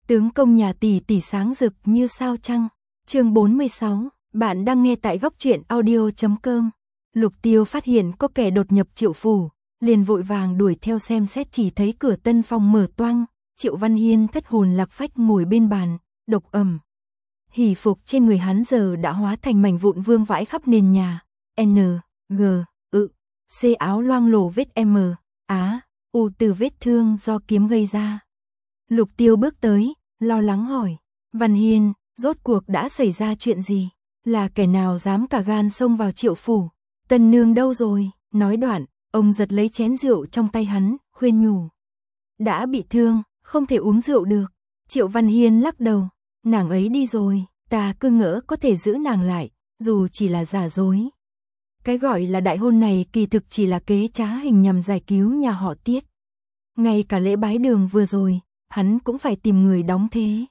Tướng công nhà tỷ tỷ sáng rực như sao trăng. Chương 46, bạn đang nghe tại góc truyện audio.com. Lục Tiêu phát hiện có kẻ đột nhập Triệu phủ, liền vội vàng đuổi theo xem xét, chỉ thấy cửa tân phòng mở toang, Triệu Văn Hiên thất hồn lạc phách ngồi bên bàn, độc ẩm. Hỉ phục trên người hắn giờ đã hóa thành mảnh vụn vương vãi khắp nền nhà. N, G, C áo loang lổ vết M, Á, U từ vết thương do kiếm gây ra. Lục Tiêu bước tới, lo lắng hỏi, Văn Hiên, rốt cuộc đã xảy ra chuyện gì? Là kẻ nào dám cả gan xông vào Triệu phủ? Tân nương đâu rồi? Nói đoạn, ông giật lấy chén rượu trong tay hắn, khuyên nhủ. Đã bị thương, không thể uống rượu được. Triệu Văn Hiên lắc đầu, nàng ấy đi rồi, ta cứ ngỡ có thể giữ nàng lại, dù chỉ là giả dối. Cái gọi là đại hôn này kỳ thực chỉ là kế trá hình nhằm giải cứu nhà họ Tiết. Ngay cả lễ bái đường vừa rồi, hắn cũng phải tìm người đóng thế.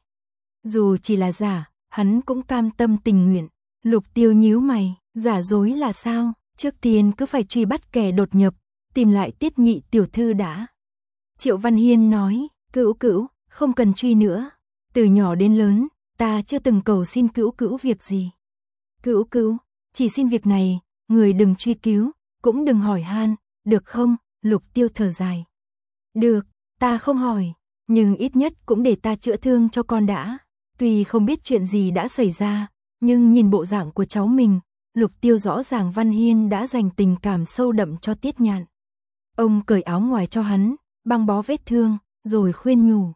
Dù chỉ là giả, hắn cũng cam tâm tình nguyện. Lục Tiêu nhíu mày, giả dối là sao? Trước tiên cứ phải truy bắt kẻ đột nhập, tìm lại Tiết nhị tiểu thư đã. Triệu Văn Hiên nói, Cữu Cữu, không cần truy nữa. Từ nhỏ đến lớn, ta chưa từng cầu xin Cữu Cữu việc gì. Cữu Cữu, chỉ xin việc này, người đừng truy cứu, cũng đừng hỏi han, được không? Lục Tiêu thở dài. Được, ta không hỏi, nhưng ít nhất cũng để ta chữa thương cho con đã. Tuy không biết chuyện gì đã xảy ra, nhưng nhìn bộ dạng của cháu mình, Lục Tiêu rõ ràng Văn Hiên đã dành tình cảm sâu đậm cho Tiết Nhạn. Ông cởi áo ngoài cho hắn, băng bó vết thương, rồi khuyên nhủ.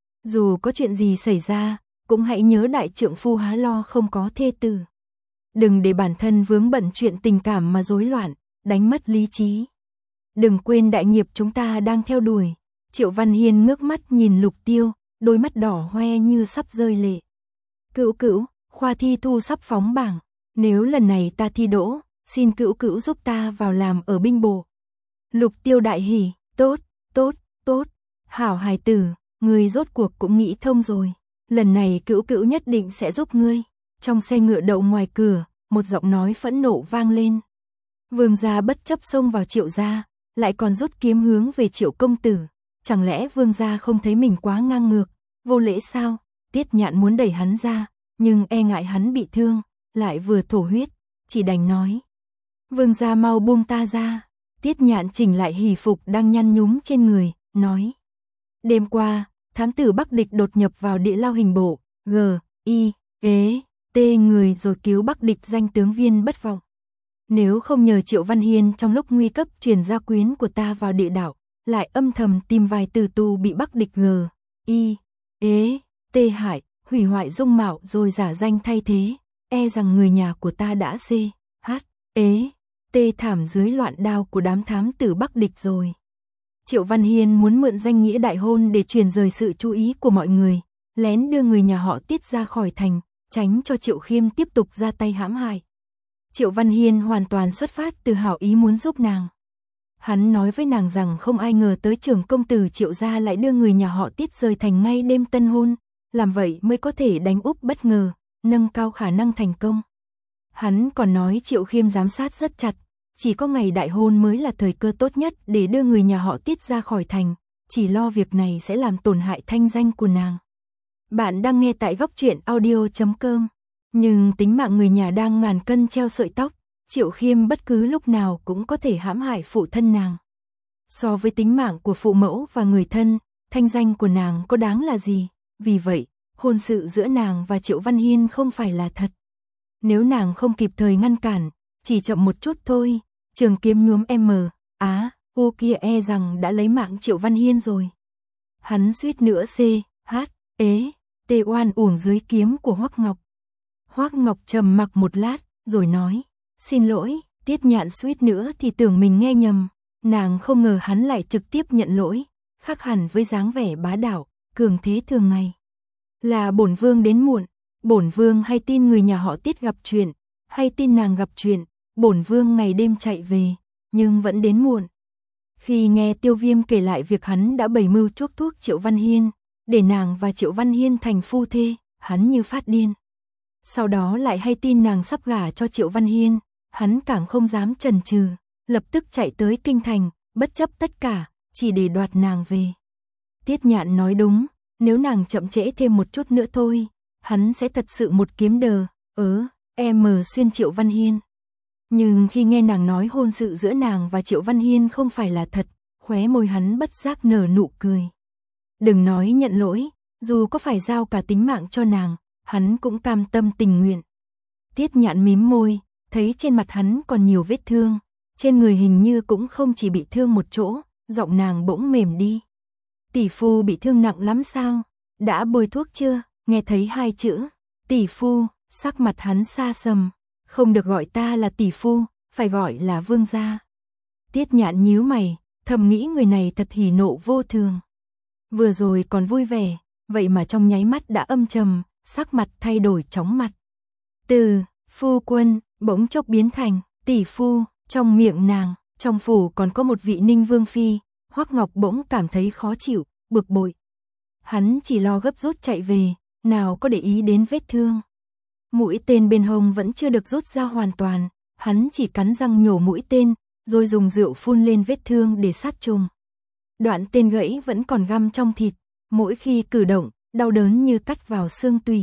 Dù có chuyện gì xảy ra, cũng hãy nhớ đại trượng phu há lo không có thê tử. Đừng để bản thân vướng bận chuyện tình cảm mà rối loạn, đánh mất lý trí. Đừng quên đại nghiệp chúng ta đang theo đuổi. Triệu Văn Hiên ngước mắt nhìn Lục Tiêu, đôi mắt đỏ hoe như sắp rơi lệ. Cữu Cữu, khoa thi thu sắp phóng bảng. Nếu lần này ta thi đỗ, xin Cữu Cữu giúp ta vào làm ở binh bộ. Lục Tiêu đại hỉ, tốt, tốt, tốt. Hảo hài tử, ngươi rốt cuộc cũng nghĩ thông rồi. Lần này Cữu Cữu nhất định sẽ giúp ngươi. Trong xe ngựa đậu ngoài cửa, một giọng nói phẫn nộ vang lên. Vương gia bất chấp xông vào Triệu gia, lại còn rút kiếm hướng về Triệu công tử. Chẳng lẽ Vương gia không thấy mình quá ngang ngược, vô lễ sao? Tiết Nhạn muốn đẩy hắn ra, nhưng e ngại hắn bị thương, lại vừa thổ huyết, chỉ đành nói. Vương gia mau buông ta ra. Tiết Nhạn chỉnh lại hỉ phục đang nhăn nhúm trên người, nói. Đêm qua, thám tử Bắc Địch đột nhập vào địa lao hình bộ, T người rồi cứu Bắc Địch danh tướng viên bất vọng. Nếu không nhờ Triệu Văn Hiên trong lúc nguy cấp truyền gia quyến của ta vào địa đảo, lại âm thầm tìm vài tử tù bị Bắc Địch T hại, hủy hoại dung mạo rồi giả danh thay thế, e rằng người nhà của ta đã T thảm dưới loạn đao của đám thám tử Bắc Địch rồi. Triệu Văn Hiên muốn mượn danh nghĩa đại hôn để truyền rời sự chú ý của mọi người, lén đưa người nhà họ Tiết ra khỏi thành, tránh cho Triệu Khiêm tiếp tục ra tay hãm hại. Triệu Văn Hiên hoàn toàn xuất phát từ hảo ý muốn giúp nàng. Hắn nói với nàng rằng không ai ngờ tới trưởng công tử Triệu gia lại đưa người nhà họ Tiết rời thành ngay đêm tân hôn, làm vậy mới có thể đánh úp bất ngờ, nâng cao khả năng thành công. Hắn còn nói Triệu Khiêm giám sát rất chặt, chỉ có ngày đại hôn mới là thời cơ tốt nhất để đưa người nhà họ Tiết ra khỏi thành, chỉ lo việc này sẽ làm tổn hại thanh danh của nàng. Bạn đang nghe tại góc truyện audio.com. Nhưng tính mạng người nhà đang ngàn cân treo sợi tóc, Triệu Khiêm bất cứ lúc nào cũng có thể hãm hại phụ thân nàng. So với tính mạng của phụ mẫu và người thân, thanh danh của nàng có đáng là gì? Vì vậy, hôn sự giữa nàng và Triệu Văn Hiên không phải là thật. Nếu nàng không kịp thời ngăn cản, chỉ chậm một chút thôi, trường kiếm nhuốm U kia e rằng đã lấy mạng Triệu Văn Hiên rồi. Hắn suýt nữa T oan uổng dưới kiếm của Hoắc Ngọc. Hoắc Ngọc trầm mặc một lát, rồi nói, xin lỗi. Tiết Nhạn suýt nữa thì tưởng mình nghe nhầm, nàng không ngờ hắn lại trực tiếp nhận lỗi, khác hẳn với dáng vẻ bá đạo, cường thế thường ngày. Là bổn vương đến muộn, bổn vương hay tin người nhà họ Tiết gặp chuyện, hay tin nàng gặp chuyện, bổn vương ngày đêm chạy về, nhưng vẫn đến muộn. Khi nghe Tiêu Viêm kể lại việc hắn đã bày mưu chuốc thuốc Triệu Văn Hiên, để nàng và Triệu Văn Hiên thành phu thê, hắn như phát điên. Sau đó lại hay tin nàng sắp gả cho Triệu Văn Hiên, hắn càng không dám chần chừ, lập tức chạy tới kinh thành, bất chấp tất cả, chỉ để đoạt nàng về. Tiết Nhạn nói đúng, Nếu nàng chậm trễ thêm một chút nữa thôi, hắn sẽ thật sự một kiếm đờ, em xuyên Triệu Văn Hiên. Nhưng khi nghe nàng nói hôn sự giữa nàng và Triệu Văn Hiên không phải là thật, khóe môi hắn bất giác nở nụ cười. Đừng nói nhận lỗi, dù có phải giao cả tính mạng cho nàng, hắn cũng cam tâm tình nguyện. Tiết Nhạn mím môi, thấy trên mặt hắn còn nhiều vết thương, trên người hình như cũng không chỉ bị thương một chỗ, giọng nàng bỗng mềm đi. Tỷ phu bị thương nặng lắm sao? Đã bôi thuốc chưa? Nghe thấy hai chữ tỷ phu, sắc mặt hắn xa sầm, không được gọi ta là tỷ phu, phải gọi là vương gia. Tiết Nhạn nhíu mày, thầm nghĩ người này thật hỉ nộ vô thường. Vừa rồi còn vui vẻ, vậy mà trong nháy mắt đã âm trầm, sắc mặt thay đổi chóng mặt. Từ phu quân bỗng chốc biến thành tỷ phu, trong miệng nàng, trong phủ còn có một vị Ninh Vương phi. Hoắc Ngọc bỗng cảm thấy khó chịu, bực bội. Hắn chỉ lo gấp rút chạy về, nào có để ý đến vết thương. Mũi tên bên hông vẫn chưa được rút ra hoàn toàn, hắn chỉ cắn răng nhổ mũi tên, rồi dùng rượu phun lên vết thương để sát trùng. Đoạn tên gãy vẫn còn găm trong thịt, mỗi khi cử động, đau đớn như cắt vào xương tủy.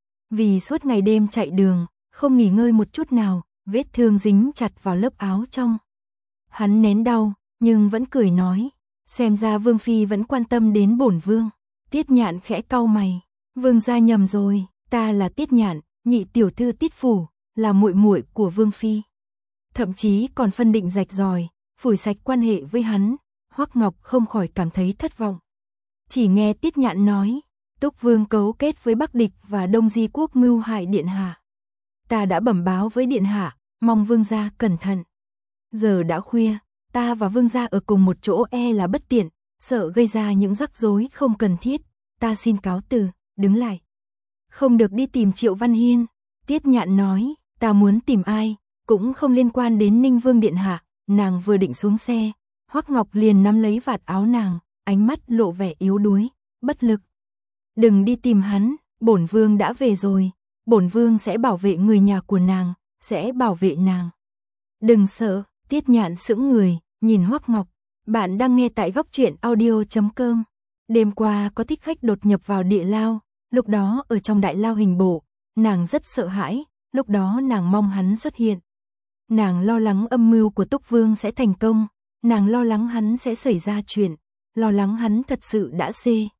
Vì suốt ngày đêm chạy đường, không nghỉ ngơi một chút nào, vết thương dính chặt vào lớp áo trong. Hắn nén đau, nhưng vẫn cười nói, xem ra Vương phi vẫn quan tâm đến bổn vương. Tiết Nhạn khẽ cau mày, vương gia nhầm rồi, ta là Tiết Nhạn, nhị tiểu thư Tiết phủ, là muội muội của Vương phi. Thậm chí còn phân định rạch ròi, phủi sạch quan hệ với hắn. Hoắc Ngọc không khỏi cảm thấy thất vọng. Chỉ nghe Tiết Nhạn nói, Túc Vương cấu kết với Bắc địch và Đông Di quốc mưu hại điện hạ. Ta đã bẩm báo với điện hạ, mong vương gia cẩn thận. Giờ đã khuya, ta và vương gia ở cùng một chỗ là bất tiện, sợ gây ra những rắc rối không cần thiết, ta xin cáo từ, đứng lại. Không được đi tìm Triệu Văn Hiên. Tiết Nhạn nói, ta muốn tìm ai, cũng không liên quan đến Ninh Vương điện hạ. Nàng vừa định xuống xe, Hoắc Ngọc liền nắm lấy vạt áo nàng, ánh mắt lộ vẻ yếu đuối, bất lực. Đừng đi tìm hắn, bổn vương đã về rồi, bổn vương sẽ bảo vệ người nhà của nàng, sẽ bảo vệ nàng. Đừng sợ. Tiết Nhạn sững người, nhìn Hoắc Ngọc. Bạn đang nghe tại góc truyện audio.com. Đêm qua có thích khách đột nhập vào địa lao, lúc đó ở trong đại lao hình bộ, nàng rất sợ hãi, lúc đó nàng mong hắn xuất hiện. Nàng lo lắng âm mưu của Túc Vương sẽ thành công, nàng lo lắng hắn sẽ xảy ra chuyện, lo lắng hắn thật sự đã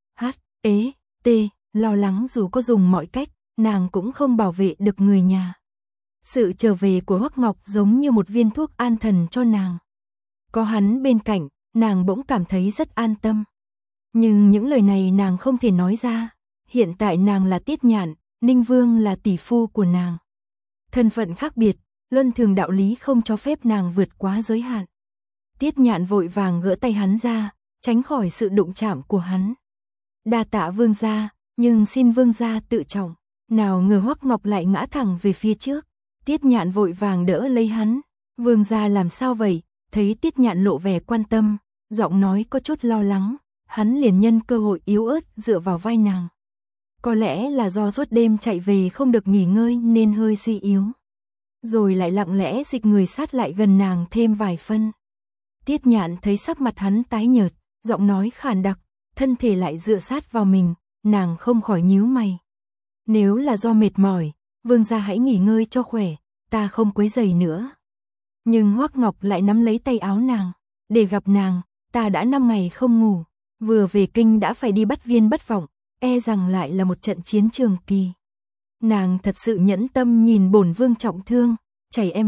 lo lắng dù có dùng mọi cách, nàng cũng không bảo vệ được người nhà. Sự trở về của Hoắc Ngọc giống như một viên thuốc an thần cho nàng. Có hắn bên cạnh, nàng bỗng cảm thấy rất an tâm. Nhưng những lời này nàng không thể nói ra. Hiện tại nàng là Tiết Nhạn, Ninh Vương là tỷ phu của nàng. Thân phận khác biệt, luân thường đạo lý không cho phép nàng vượt quá giới hạn. Tiết Nhạn vội vàng gỡ tay hắn ra, tránh khỏi sự đụng chạm của hắn. Đa tạ vương gia, nhưng xin vương gia tự trọng. Nào ngờ Hoắc Ngọc lại ngã thẳng về phía trước. Tiết Nhạn vội vàng đỡ lấy hắn. Vương gia làm sao vậy? Thấy Tiết Nhạn lộ vẻ quan tâm, giọng nói có chút lo lắng, hắn liền nhân cơ hội yếu ớt dựa vào vai nàng. Có lẽ là do suốt đêm chạy về không được nghỉ ngơi nên hơi suy yếu. Rồi lại lặng lẽ dịch người sát lại gần nàng thêm vài phân. Tiết Nhạn thấy sắc mặt hắn tái nhợt, giọng nói khàn đặc, thân thể lại dựa sát vào mình, nàng không khỏi nhíu mày. Nếu là do mệt mỏi, vương gia hãy nghỉ ngơi cho khỏe, ta không quấy rầy nữa. Nhưng Hoắc Ngọc lại nắm lấy tay áo nàng, để gặp nàng, ta đã 5 ngày không ngủ, vừa về kinh đã phải đi bắt Viên Bất Vọng, rằng lại là một trận chiến trường kỳ. Nàng thật sự nhẫn tâm nhìn bổn vương trọng thương, chảy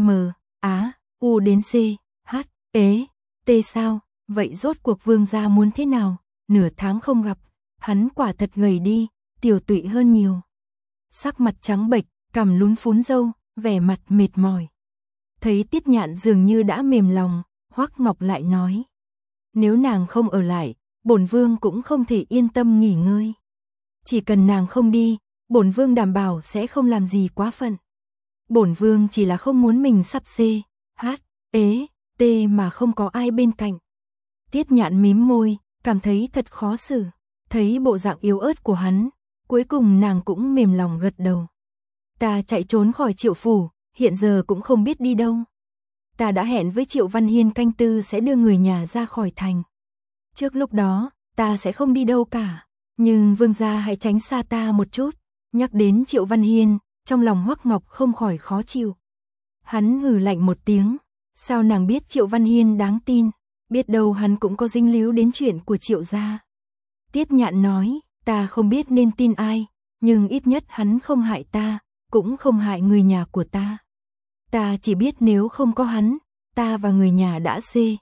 U đến C, H, T sao, vậy rốt cuộc vương gia muốn thế nào? Nửa tháng không gặp, hắn quả thật gầy đi, tiểu tụy hơn nhiều. Sắc mặt trắng bệch, cằm lún phún râu, vẻ mặt mệt mỏi. Thấy Tiết Nhạn dường như đã mềm lòng, Hoắc Ngọc lại nói. Nếu nàng không ở lại, bổn vương cũng không thể yên tâm nghỉ ngơi. Chỉ cần nàng không đi, bổn vương đảm bảo sẽ không làm gì quá phận. Bổn vương chỉ là không muốn mình sắp C, H, T mà không có ai bên cạnh. Tiết Nhạn mím môi, cảm thấy thật khó xử. Thấy bộ dạng yếu ớt của hắn, cuối cùng nàng cũng mềm lòng gật đầu. Ta chạy trốn khỏi Triệu phủ, hiện giờ cũng không biết đi đâu. Ta đã hẹn với Triệu Văn Hiên canh tư sẽ đưa người nhà ra khỏi thành. Trước lúc đó, ta sẽ không đi đâu cả. Nhưng vương gia hãy tránh xa ta một chút. Nhắc đến Triệu Văn Hiên, trong lòng Hoắc Ngọc không khỏi khó chịu. Hắn hừ lạnh một tiếng, sao nàng biết Triệu Văn Hiên đáng tin, biết đâu hắn cũng có dính líu đến chuyện của Triệu gia. Tiết Nhạn nói, ta không biết nên tin ai, nhưng ít nhất hắn không hại ta, cũng không hại người nhà của ta. Ta chỉ biết nếu không có hắn, ta và người nhà đã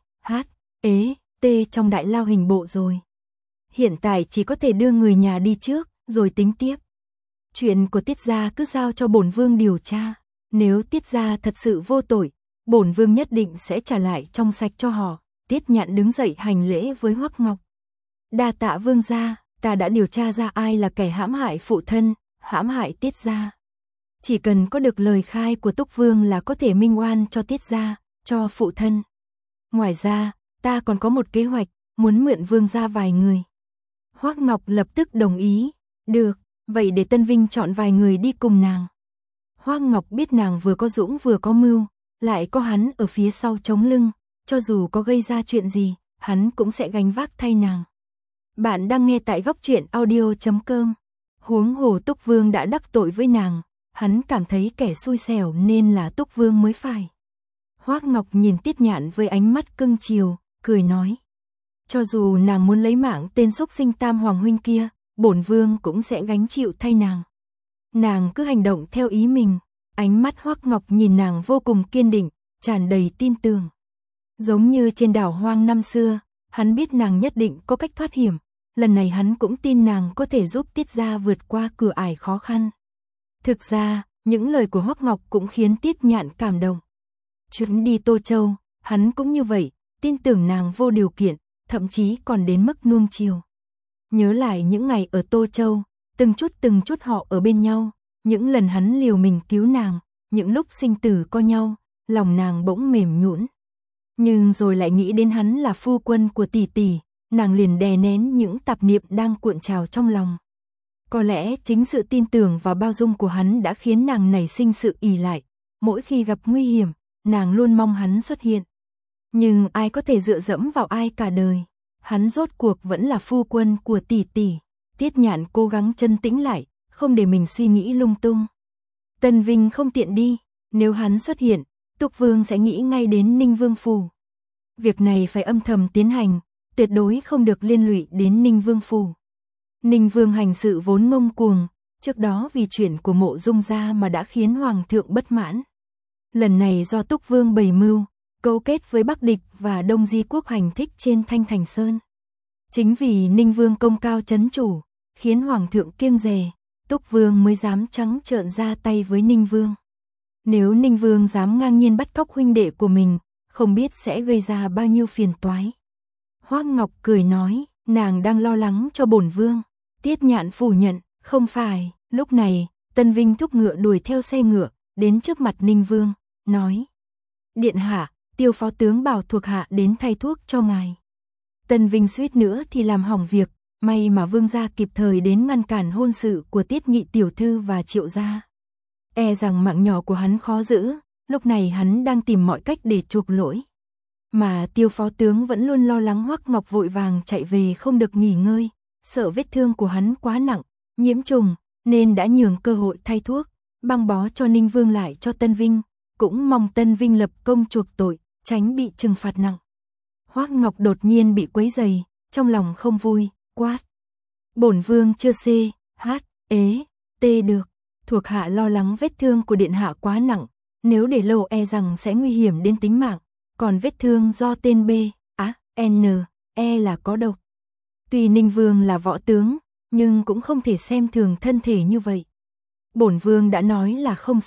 t trong đại lao hình bộ rồi. Hiện tại chỉ có thể đưa người nhà đi trước, rồi tính tiếp. Chuyện của Tiết gia cứ giao cho bổn vương điều tra. Nếu Tiết gia thật sự vô tội, bổn vương nhất định sẽ trả lại trong sạch cho họ. Tiết Nhạn đứng dậy hành lễ với Hoắc Ngọc. Đa tạ vương gia, ta đã điều tra ra ai là kẻ hãm hại phụ thân, hãm hại Tiết gia. Chỉ cần có được lời khai của Túc Vương là có thể minh oan cho Tiết gia, cho phụ thân. Ngoài ra, ta còn có một kế hoạch, muốn mượn vương gia vài người. Hoắc Ngọc lập tức đồng ý. Được, vậy để Tân Vinh chọn vài người đi cùng nàng. Hoắc Ngọc biết nàng vừa có dũng vừa có mưu, lại có hắn ở phía sau chống lưng, cho dù có gây ra chuyện gì, hắn cũng sẽ gánh vác thay nàng. Bạn đang nghe tại góc truyện audio.com. Huống hồ Túc Vương đã đắc tội với nàng, hắn cảm thấy kẻ xui xẻo nên là Túc Vương mới phải. Hoắc Ngọc nhìn Tiết Nhạn với ánh mắt cưng chiều, cười nói. Cho dù nàng muốn lấy mạng tên xúc sinh Tam Hoàng huynh kia, bổn vương cũng sẽ gánh chịu thay nàng. Nàng cứ hành động theo ý mình. Ánh mắt Hoắc Ngọc nhìn nàng vô cùng kiên định, tràn đầy tin tưởng. Giống như trên đảo hoang năm xưa, hắn biết nàng nhất định có cách thoát hiểm. Lần này hắn cũng tin nàng có thể giúp Tiết gia vượt qua cửa ải khó khăn. Thực ra, những lời của Hoắc Ngọc cũng khiến Tiết Nhạn cảm động. Chuyến đi Tô Châu, hắn cũng như vậy, tin tưởng nàng vô điều kiện, thậm chí còn đến mức nuông chiều. Nhớ lại những ngày ở Tô Châu, từng chút họ ở bên nhau, những lần hắn liều mình cứu nàng, những lúc sinh tử co nhau, lòng nàng bỗng mềm nhũn. Nhưng rồi lại nghĩ đến hắn là phu quân của tỷ tỷ, nàng liền đè nén những tạp niệm đang cuộn trào trong lòng. Có lẽ chính sự tin tưởng và bao dung của hắn đã khiến nàng nảy sinh sự ỷ lại, mỗi khi gặp nguy hiểm, nàng luôn mong hắn xuất hiện. Nhưng ai có thể dựa dẫm vào ai cả đời, hắn rốt cuộc vẫn là phu quân của tỷ tỷ. Tiết Nhạn cố gắng trấn tĩnh lại, không để mình suy nghĩ lung tung. Tân Vinh không tiện đi, nếu hắn xuất hiện, Túc Vương sẽ nghĩ ngay đến Ninh Vương phủ. Việc này phải âm thầm tiến hành, tuyệt đối không được liên lụy đến Ninh Vương phủ. Ninh Vương hành sự vốn ngông cuồng, trước đó vì chuyện của Mộ Dung gia mà đã khiến hoàng thượng bất mãn. Lần này do Túc Vương bày mưu, cấu kết với Bắc địch và Đông Di quốc hành thích trên Thanh Thành Sơn. Chính vì Ninh Vương công cao chấn chủ, khiến hoàng thượng kiêng dè, Túc Vương mới dám trắng trợn ra tay với Ninh Vương. Nếu Ninh Vương dám ngang nhiên bắt cóc huynh đệ của mình, không biết sẽ gây ra bao nhiêu phiền toái. Hoắc Ngọc cười nói, nàng đang lo lắng cho bổn vương. Tiết Nhạn phủ nhận, không phải. Lúc này, Tân Vinh thúc ngựa đuổi theo xe ngựa, đến trước mặt Ninh Vương, nói. Điện hạ, Tiêu phó tướng bảo thuộc hạ đến thay thuốc cho ngài. Tân Vinh suýt nữa thì làm hỏng việc, may mà vương gia kịp thời đến ngăn cản hôn sự của Tiết nhị tiểu thư và Triệu gia. E rằng mạng nhỏ của hắn khó giữ, lúc này hắn đang tìm mọi cách để chuộc lỗi. Mà Tiêu phó tướng vẫn luôn lo lắng Hoắc Ngọc vội vàng chạy về không được nghỉ ngơi, sợ vết thương của hắn quá nặng, nhiễm trùng, nên đã nhường cơ hội thay thuốc, băng bó cho Ninh Vương lại cho Tân Vinh, cũng mong Tân Vinh lập công chuộc tội, tránh bị trừng phạt nặng. Hoắc Ngọc đột nhiên bị quấy rầy, trong lòng không vui, quát. Bổn vương chưa được, thuộc hạ lo lắng vết thương của điện hạ quá nặng, nếu để lâu e rằng sẽ nguy hiểm đến tính mạng, còn vết thương do tên là có độc. Tuy Ninh Vương là võ tướng, nhưng cũng không thể xem thường thân thể như vậy. Bổn vương đã nói là không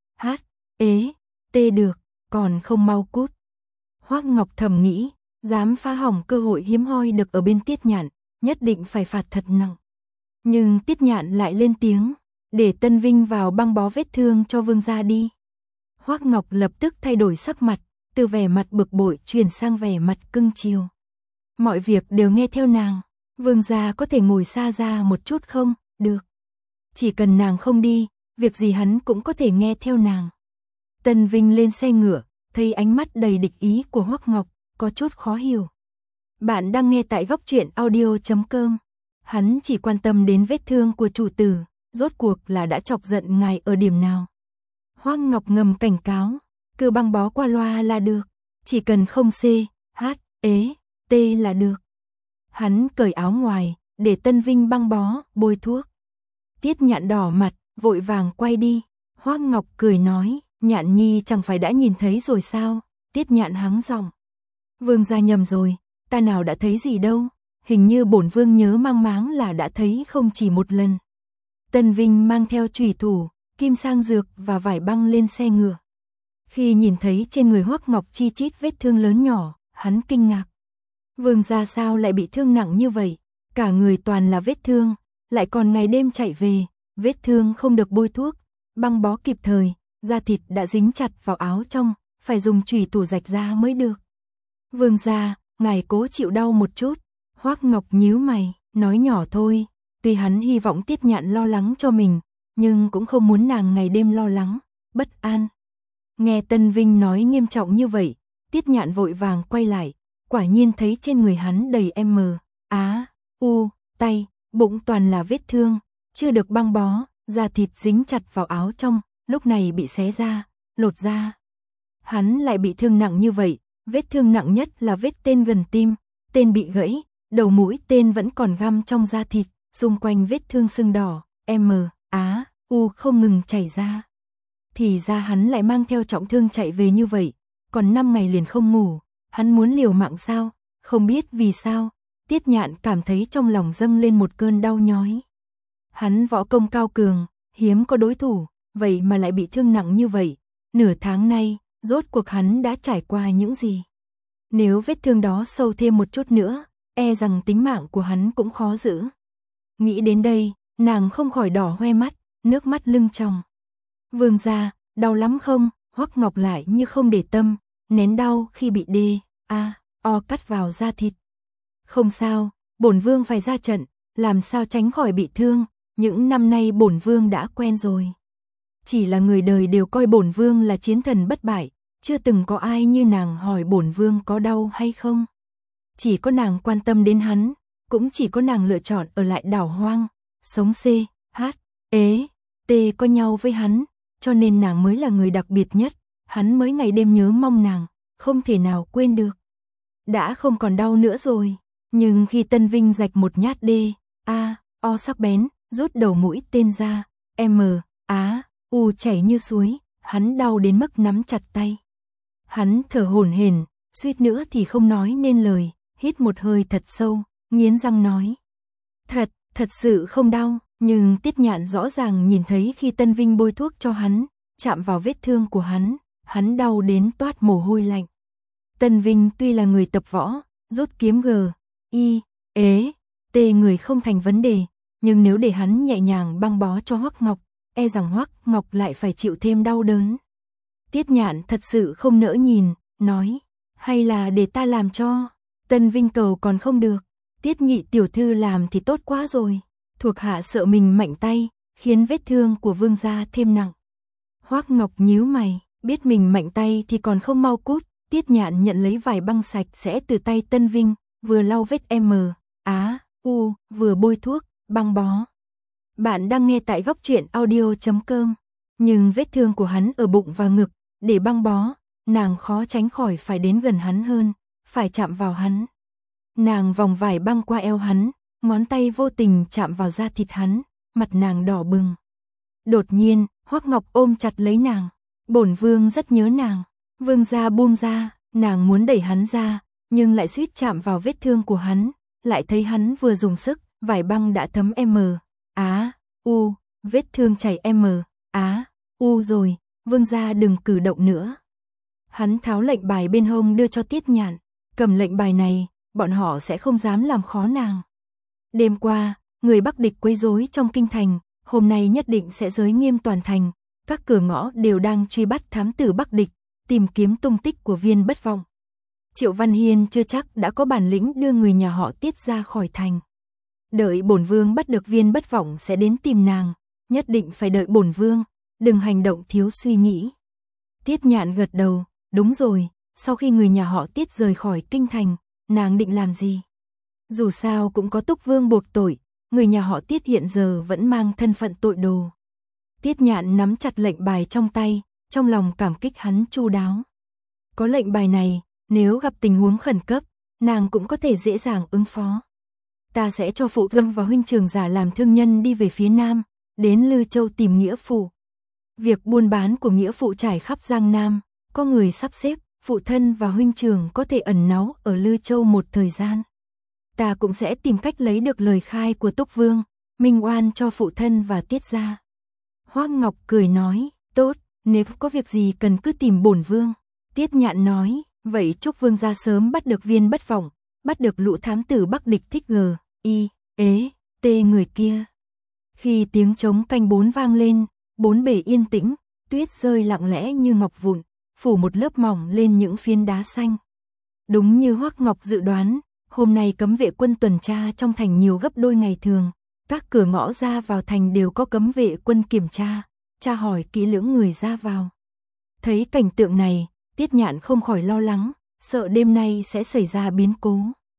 được, còn không mau cút. Hoắc Ngọc thầm nghĩ, dám phá hỏng cơ hội hiếm hoi được ở bên Tiết Nhạn, nhất định phải phạt thật nặng. Nhưng Tiết Nhạn lại lên tiếng, để Tân Vinh vào băng bó vết thương cho vương gia đi. Hoắc Ngọc lập tức thay đổi sắc mặt, từ vẻ mặt bực bội chuyển sang vẻ mặt cưng chiều. Mọi việc đều nghe theo nàng, vương gia có thể ngồi xa ra một chút không? Được. Chỉ cần nàng không đi, việc gì hắn cũng có thể nghe theo nàng. Tân Vinh lên xe ngựa, thấy ánh mắt đầy địch ý của Hoắc Ngọc, có chút khó hiểu. Bạn đang nghe tại góc truyện audio.com. Hắn chỉ quan tâm đến vết thương của chủ tử, rốt cuộc là đã chọc giận ngài ở điểm nào. Hoắc Ngọc ngầm cảnh cáo, cứ băng bó qua loa là được, chỉ cần không C, H, ế, T là được. Hắn cởi áo ngoài, để Tân Vinh băng bó, bôi thuốc. Tiết Nhạn đỏ mặt, vội vàng quay đi. Hoắc Ngọc cười nói, Nhạn nhi chẳng phải đã nhìn thấy rồi sao? Tiết Nhạn hắng giọng. Vương gia nhầm rồi, ta nào đã thấy gì đâu, hình như bổn vương nhớ mang máng là đã thấy không chỉ một lần. Tân Vinh mang theo chủy thủ, kim sang dược và vải băng lên xe ngựa. Khi nhìn thấy trên người Hoắc Ngọc chi chít vết thương lớn nhỏ, hắn kinh ngạc. Vương gia sao lại bị thương nặng như vậy, cả người toàn là vết thương, lại còn ngày đêm chạy về, vết thương không được bôi thuốc, băng bó kịp thời, da thịt đã dính chặt vào áo trong, phải dùng chủy thủ rạch ra mới được. Vương gia, ngài cố chịu đau một chút. Hoắc Ngọc nhíu mày, nói nhỏ thôi, tuy hắn hy vọng Tiết Nhạn lo lắng cho mình, nhưng cũng không muốn nàng ngày đêm lo lắng, bất an. Nghe Tân Vinh nói nghiêm trọng như vậy, Tiết Nhạn vội vàng quay lại, quả nhiên thấy trên người hắn đầy M, Á, U, tay, bụng toàn là vết thương, chưa được băng bó, da thịt dính chặt vào áo trong, lúc này bị xé ra, lột ra. Hắn lại bị thương nặng như vậy, vết thương nặng nhất là vết tên gần tim, tên bị gãy, đầu mũi tên vẫn còn găm trong da thịt, xung quanh vết thương sưng đỏ, M, Á, U không ngừng chảy ra. Thì ra hắn lại mang theo trọng thương chạy về như vậy, còn 5 ngày liền không ngủ, hắn muốn liều mạng sao, không biết vì sao, Tiết Nhạn cảm thấy trong lòng dâng lên một cơn đau nhói. Hắn võ công cao cường, hiếm có đối thủ, vậy mà lại bị thương nặng như vậy, nửa tháng nay, rốt cuộc hắn đã trải qua những gì. Nếu vết thương đó sâu thêm một chút nữa, e rằng tính mạng của hắn cũng khó giữ. Nghĩ đến đây, nàng không khỏi đỏ hoe mắt, nước mắt lưng tròng. Vương gia, đau lắm không? Hoắc Ngọc lại như không để tâm, nén đau khi bị O cắt vào da thịt. Không sao, bổn vương phải ra trận, làm sao tránh khỏi bị thương, những năm nay bổn vương đã quen rồi. Chỉ là người đời đều coi bổn vương là chiến thần bất bại, chưa từng có ai như nàng hỏi bổn vương có đau hay không. Chỉ có nàng quan tâm đến hắn, cũng chỉ có nàng lựa chọn ở lại đảo hoang, sống C, H, ế, T có nhau với hắn, cho nên nàng mới là người đặc biệt nhất, hắn mới ngày đêm nhớ mong nàng, không thể nào quên được. Đã không còn đau nữa rồi, nhưng khi Tân Vinh rạch một nhát O sắc bén, rút đầu mũi tên ra, M, Á, U chảy như suối, hắn đau đến mức nắm chặt tay. Hắn thở hổn hển, suýt nữa thì không nói nên lời, hít một hơi thật sâu, nghiến răng nói. Thật sự không đau, nhưng Tiết Nhạn rõ ràng nhìn thấy khi Tân Vinh bôi thuốc cho hắn, chạm vào vết thương của hắn đau đến toát mồ hôi lạnh. Tân Vinh tuy là người tập võ, rút kiếm G, I, ế, T người không thành vấn đề, nhưng nếu để hắn nhẹ nhàng băng bó cho Hoắc Ngọc, e rằng Hoắc Ngọc lại phải chịu thêm đau đớn. Tiết Nhạn thật sự không nỡ nhìn, nói, hay là để ta làm cho. Tân Vinh cầu còn không được, Tiết nhị tiểu thư làm thì tốt quá rồi. Thuộc hạ sợ mình mạnh tay, khiến vết thương của vương gia thêm nặng. Hoắc Ngọc nhíu mày, biết mình mạnh tay thì còn không mau cút. Tiết Nhạn nhận lấy vải băng sạch sẽ từ tay Tân Vinh, vừa lau vết M, Á, U, vừa bôi thuốc, băng bó. Bạn đang nghe tại góc truyện audio.com. Nhưng vết thương của hắn ở bụng và ngực, để băng bó, nàng khó tránh khỏi phải đến gần hắn hơn, phải chạm vào hắn. Nàng vòng vải băng qua eo hắn, ngón tay vô tình chạm vào da thịt hắn, mặt nàng đỏ bừng. Đột nhiên, Hoắc Ngọc ôm chặt lấy nàng, bổn vương rất nhớ nàng. Vương gia buông ra, nàng muốn đẩy hắn ra, nhưng lại suýt chạm vào vết thương của hắn, lại thấy hắn vừa dùng sức, vải băng đã thấm M, Á, U, vết thương chảy M, Á, U rồi, vương gia đừng cử động nữa. Hắn tháo lệnh bài bên hông đưa cho Tiết Nhạn, cầm lệnh bài này, bọn họ sẽ không dám làm khó nàng. Đêm qua, người Bắc địch quấy rối trong kinh thành, hôm nay nhất định sẽ giới nghiêm toàn thành, các cửa ngõ đều đang truy bắt thám tử Bắc địch, tìm kiếm tung tích của Viên Bất Vọng. Triệu Văn Hiên chưa chắc đã có bản lĩnh đưa người nhà họ Tiết ra khỏi thành. Đợi bổn vương bắt được Viên Bất Vọng sẽ đến tìm nàng, nhất định phải đợi bổn vương, đừng hành động thiếu suy nghĩ. Tiết Nhạn gật đầu, đúng rồi, sau khi người nhà họ Tiết rời khỏi kinh thành, nàng định làm gì? Dù sao cũng có Túc Vương buộc tội, người nhà họ Tiết hiện giờ vẫn mang thân phận tội đồ. Tiết Nhạn nắm chặt lệnh bài trong tay, trong lòng cảm kích hắn chu đáo. Có lệnh bài này, nếu gặp tình huống khẩn cấp, nàng cũng có thể dễ dàng ứng phó. Ta sẽ cho phụ vương và huynh trưởng giả làm thương nhân đi về phía Nam, đến Lư Châu tìm nghĩa phụ. Việc buôn bán của nghĩa phụ trải khắp Giang Nam, có người sắp xếp, phụ thân và huynh trưởng có thể ẩn náu ở Lư Châu một thời gian. Ta cũng sẽ tìm cách lấy được lời khai của Túc Vương, minh oan cho phụ thân và Tiết gia. Hoắc Ngọc cười nói, tốt, nếu có việc gì cần cứ tìm bổn vương. Tiết Nhạn nói, vậy chúc vương gia sớm bắt được Viên Bất Vọng, bắt được lũ thám tử Bắc địch thích T người kia. Khi tiếng trống canh 4 vang lên, bốn bề yên tĩnh, tuyết rơi lặng lẽ như ngọc vụn, phủ một lớp mỏng lên những phiến đá xanh. Đúng như Hoắc Ngọc dự đoán, hôm nay cấm vệ quân tuần tra trong thành nhiều gấp đôi ngày thường. Các cửa ngõ ra vào thành đều có cấm vệ quân kiểm tra hỏi kỹ lưỡng người ra vào. Thấy cảnh tượng này, Tiết Nhạn không khỏi lo lắng, sợ đêm nay sẽ xảy ra biến cố.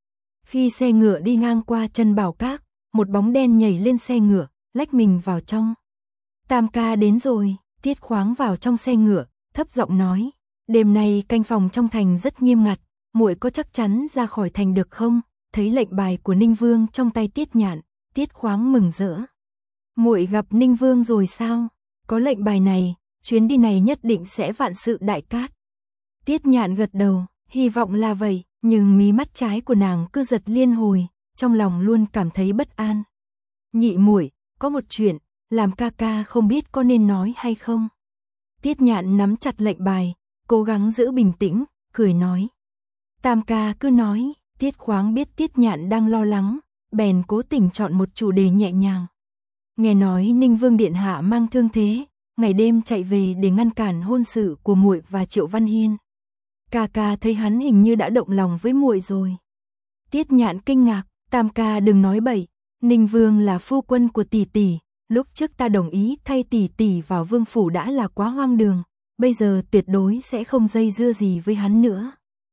Khi xe ngựa đi ngang qua chân Bảo Các, một bóng đen nhảy lên xe ngựa, lách mình vào trong. Tam ca đến rồi, Tiết Khoáng vào trong xe ngựa, thấp giọng nói, đêm nay canh phòng trong thành rất nghiêm ngặt, muội có chắc chắn ra khỏi thành được không? Thấy lệnh bài của Ninh Vương trong tay Tiết Nhạn, Tiết Khoáng mừng rỡ. Muội gặp Ninh Vương rồi sao? Có lệnh bài này, chuyến đi này nhất định sẽ vạn sự đại cát. Tiết Nhạn gật đầu, hy vọng là vậy, nhưng mí mắt trái của nàng cứ giật liên hồi, trong lòng luôn cảm thấy bất an. Nhị muội, có một chuyện, làm ca ca không biết có nên nói hay không. Tiết Nhạn nắm chặt lệnh bài, cố gắng giữ bình tĩnh, cười nói. Tam ca cứ nói. Tiết Khoáng biết Tiết Nhạn đang lo lắng, bèn cố tình chọn một chủ đề nhẹ nhàng. Nghe nói Ninh Vương điện hạ mang thương thế, ngày đêm chạy về để ngăn cản hôn sự của muội và Triệu Văn Hiên. Ca ca thấy hắn hình như đã động lòng với muội rồi. Tiết Nhạn kinh ngạc, tam ca đừng nói bậy, Ninh Vương là phu quân của tỷ tỷ, lúc trước ta đồng ý thay tỷ tỷ vào vương phủ đã là quá hoang đường, bây giờ tuyệt đối sẽ không dây dưa gì với hắn nữa.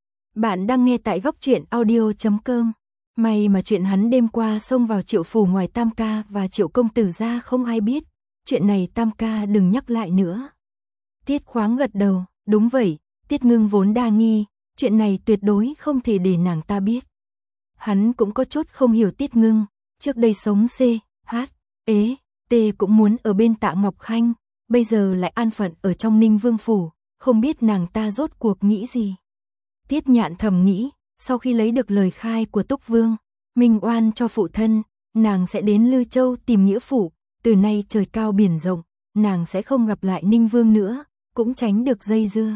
Bạn đang nghe tại góc truyện audio.com. May mà chuyện hắn đêm qua xông vào Triệu phủ ngoài tam ca và Triệu công tử ra không ai biết, chuyện này tam ca đừng nhắc lại nữa. Tiết Khoáng gật đầu, đúng vậy, Tiết Ngưng vốn đa nghi, chuyện này tuyệt đối không thể để nàng ta biết. Hắn cũng có chút không hiểu Tiết Ngưng, trước đây sống T cũng muốn ở bên Tạ Ngọc Khanh, bây giờ lại an phận ở trong Ninh Vương phủ, không biết nàng ta rốt cuộc nghĩ gì. Tiết Nhạn thầm nghĩ, sau khi lấy được lời khai của Túc Vương, minh oan cho phụ thân, nàng sẽ đến Lư Châu tìm nghĩa phụ, từ nay trời cao biển rộng, nàng sẽ không gặp lại Ninh Vương nữa, cũng tránh được dây dưa.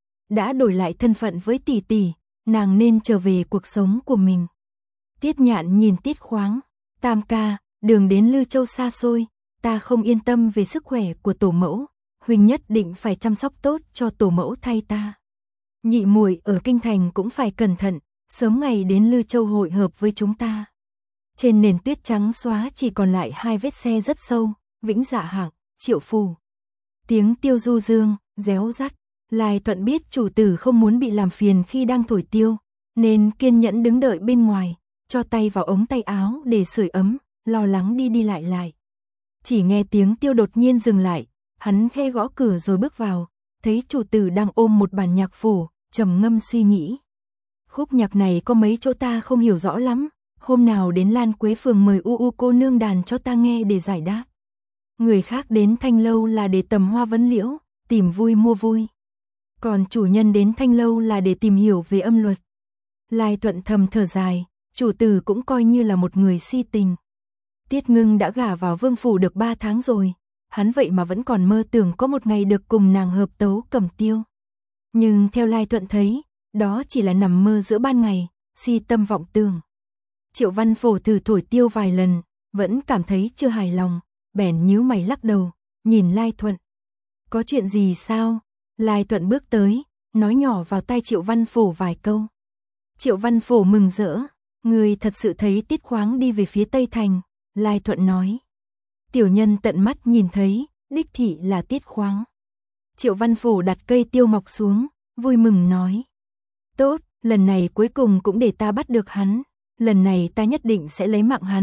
Đã đổi lại thân phận với tỷ tỷ, nàng nên trở về cuộc sống của mình. Tiết Nhạn nhìn Tiết Khoáng, tam ca, đường đến Lư Châu xa xôi, ta không yên tâm về sức khỏe của tổ mẫu, huynh nhất định phải chăm sóc tốt cho tổ mẫu thay ta. Nhị muội ở kinh thành cũng phải cẩn thận, sớm ngày đến Lư Châu hội hợp với chúng ta. Trên nền tuyết trắng xóa chỉ còn lại hai vết xe rất sâu, Vĩnh Dạ Hạc, Triệu phủ. Tiếng tiêu du dương, réo rắt, Lai Thuận biết chủ tử không muốn bị làm phiền khi đang thổi tiêu, nên kiên nhẫn đứng đợi bên ngoài, cho tay vào ống tay áo để sưởi ấm, lo lắng đi lại. Chỉ nghe tiếng tiêu đột nhiên dừng lại, hắn khẽ gõ cửa rồi bước vào, thấy chủ tử đang ôm một bản nhạc phổ, trầm ngâm suy nghĩ. Khúc nhạc này có mấy chỗ ta không hiểu rõ lắm, hôm nào đến Lan Quế phường mời cô nương đàn cho ta nghe để giải đáp. Người khác đến Thanh Lâu là để tầm hoa vấn liễu, tìm vui mua vui. Còn chủ nhân đến Thanh Lâu là để tìm hiểu về âm luật. Lai Thuận thầm thở dài, chủ tử cũng coi như là một người si tình. Tiết Ngưng đã gả vào vương phủ được 3 tháng rồi, hắn vậy mà vẫn còn mơ tưởng có một ngày được cùng nàng hợp tấu cầm tiêu. Nhưng theo Lai Thuận thấy, đó chỉ là nằm mơ giữa ban ngày, si tâm vọng tưởng. Triệu Văn Phổ thử thổi tiêu vài lần, vẫn cảm thấy chưa hài lòng, bèn nhíu mày lắc đầu, nhìn Lai Thuận. Có chuyện gì sao? Lai Thuận bước tới, nói nhỏ vào tai Triệu Văn Phổ vài câu. Triệu Văn Phổ mừng rỡ, người thật sự thấy Tiết Khoáng đi về phía Tây Thành, Lai Thuận nói. Tiểu nhân tận mắt nhìn thấy, đích thị là Tiết Khoáng. Triệu Văn Phổ đặt cây tiêu mọc xuống, vui mừng nói. Tốt, lần này cuối cùng cũng để ta bắt được hắn, lần này ta nhất định sẽ lấy mạng hắn,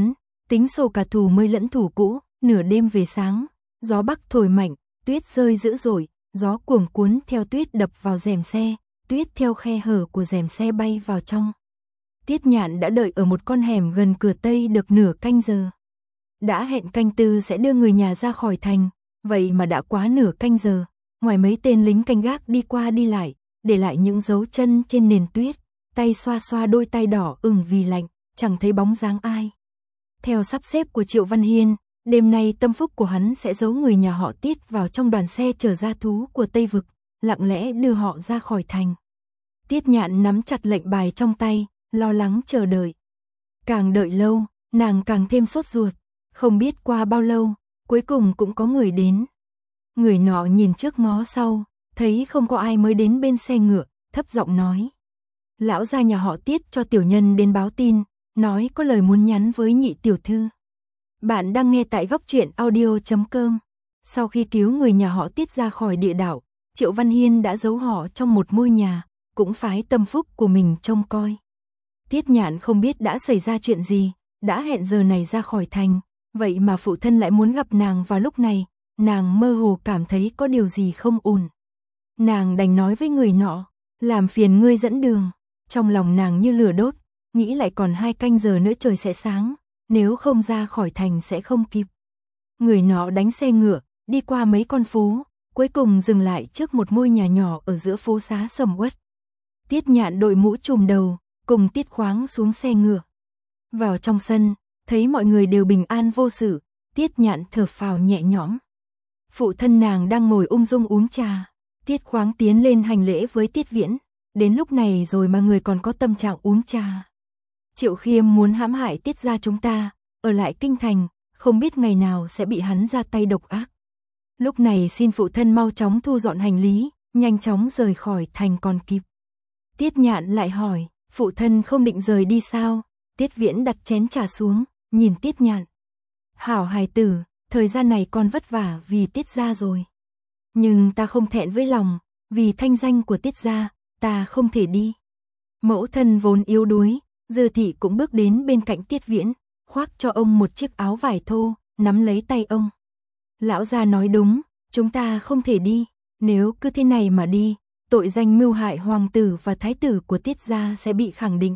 Tính sổ cả thủ mới lẫn thủ cũ, nửa đêm về sáng, gió bắc thổi mạnh, tuyết rơi dữ dội, gió cuồng cuốn theo tuyết đập vào rèm xe, tuyết theo khe hở của rèm xe bay vào trong. Tiết Nhạn đã đợi ở một con hẻm gần cửa Tây được nửa canh giờ. Đã hẹn canh tư sẽ đưa người nhà ra khỏi thành, vậy mà đã quá nửa canh giờ, ngoài mấy tên lính canh gác đi qua đi lại, để lại những dấu chân trên nền tuyết, tay xoa xoa đôi tay đỏ ửng vì lạnh, chẳng thấy bóng dáng ai. Theo sắp xếp của Triệu Văn Hiên, đêm nay tâm phúc của hắn sẽ giấu người nhà họ Tiết vào trong đoàn xe chở gia thú của Tây Vực, lặng lẽ đưa họ ra khỏi thành. Tiết Nhạn nắm chặt lệnh bài trong tay, lo lắng chờ đợi. Càng đợi lâu, nàng càng thêm sốt ruột, không biết qua bao lâu, cuối cùng cũng có người đến. Người nọ nhìn trước ngó sau, thấy không có ai mới đến bên xe ngựa, thấp giọng nói. Lão gia nhà họ Tiết cho tiểu nhân đến báo tin, nói có lời muốn nhắn với nhị tiểu thư. Bạn đang nghe tại góc truyện audio.com. Sau khi cứu người nhà họ Tiết ra khỏi địa đảo, Triệu Văn Hiên đã giấu họ trong một ngôi nhà, cũng phái tâm phúc của mình trông coi. Tiết Nhạn không biết đã xảy ra chuyện gì, đã hẹn giờ này ra khỏi thành, vậy mà phụ thân lại muốn gặp nàng vào lúc này, nàng mơ hồ cảm thấy có điều gì không ổn. Nàng đành nói với người nọ, làm phiền ngươi dẫn đường, trong lòng nàng như lửa đốt, nghĩ lại còn 2 canh giờ nữa trời sẽ sáng, nếu không ra khỏi thành sẽ không kịp. Người nọ đánh xe ngựa, đi qua mấy con phố, cuối cùng dừng lại trước một ngôi nhà nhỏ ở giữa phố xá sầm uất. Tiết Nhạn đội mũ trùm đầu, cùng Tiết Khoáng xuống xe ngựa. Vào trong sân, thấy mọi người đều bình an vô sự, Tiết Nhạn thở phào nhẹ nhõm. Phụ thân nàng đang ngồi ung dung uống trà, Tiết Khoáng tiến lên hành lễ với Tiết Viễn, đến lúc này rồi mà người còn có tâm trạng uống trà. Triệu Khiêm muốn hãm hại Tiết gia chúng ta, ở lại kinh thành, không biết ngày nào sẽ bị hắn ra tay độc ác. Lúc này xin phụ thân mau chóng thu dọn hành lý, nhanh chóng rời khỏi thành còn kịp. Tiết Nhạn lại hỏi, phụ thân không định rời đi sao? Tiết Viễn đặt chén trà xuống, nhìn Tiết Nhạn. Hảo hài tử, thời gian này con vất vả vì Tiết gia rồi. Nhưng ta không thẹn với lòng, vì thanh danh của Tiết gia, ta không thể đi. Mẫu thân vốn yếu đuối, Dư thị cũng bước đến bên cạnh Tiết Viễn, khoác cho ông một chiếc áo vải thô, nắm lấy tay ông. Lão gia nói đúng, chúng ta không thể đi, nếu cứ thế này mà đi, tội danh mưu hại hoàng tử và thái tử của Tiết gia sẽ bị khẳng định.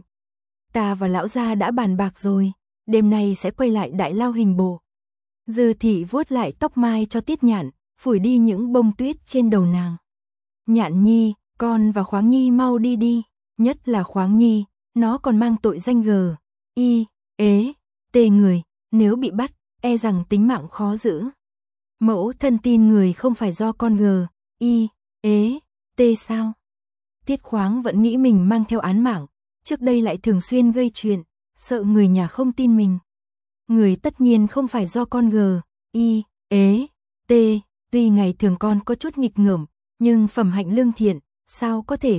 Ta và lão gia đã bàn bạc rồi, đêm nay sẽ quay lại Đại Lao Hình Bộ. Dư thị vuốt lại tóc mai cho Tiết Nhạn, phủi đi những bông tuyết trên đầu nàng. Nhạn nhi, con và Khoáng nhi mau đi đi, nhất là Khoáng nhi, nó còn mang tội danh G.I.ế.T người, nếu bị bắt, e rằng tính mạng khó giữ. Mẫu thân tin người không phải do con G.I.ế.T sao? Tiết Khoáng vẫn nghĩ mình mang theo án mạng, trước đây lại thường xuyên gây chuyện, sợ người nhà không tin mình. Người tất nhiên không phải do con G.I.ế.T, tuy ngày thường con có chút nghịch ngợm, nhưng phẩm hạnh lương thiện, sao có thể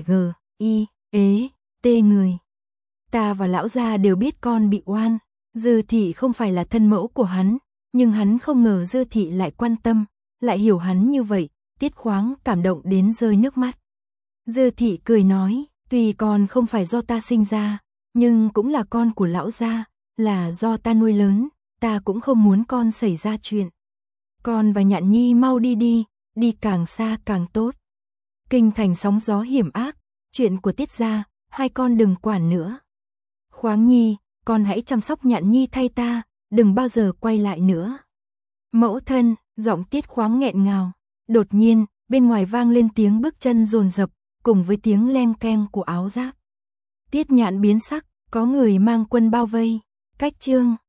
G.I.ế.T người. Ta và lão gia đều biết con bị oan, Dư thị không phải là thân mẫu của hắn, nhưng hắn không ngờ Dư thị lại quan tâm, lại hiểu hắn như vậy, Tiết Khoáng cảm động đến rơi nước mắt. Dư thị cười nói, tuy con không phải do ta sinh ra, nhưng cũng là con của lão gia, là do ta nuôi lớn, ta cũng không muốn con xảy ra chuyện. Con và Nhạn nhi mau đi đi, đi càng xa càng tốt. Kinh thành sóng gió hiểm ác, chuyện của Tiết gia, hai con đừng quản nữa. Khoáng nhi, con hãy chăm sóc Nhạn nhi thay ta, đừng bao giờ quay lại nữa. Mẫu thân, giọng Tiết Khoáng nghẹn ngào. Đột nhiên, bên ngoài vang lên tiếng bước chân dồn dập, cùng với tiếng leng keng của áo giáp. Tiết Nhạn biến sắc, có người mang quân bao vây. Cách chương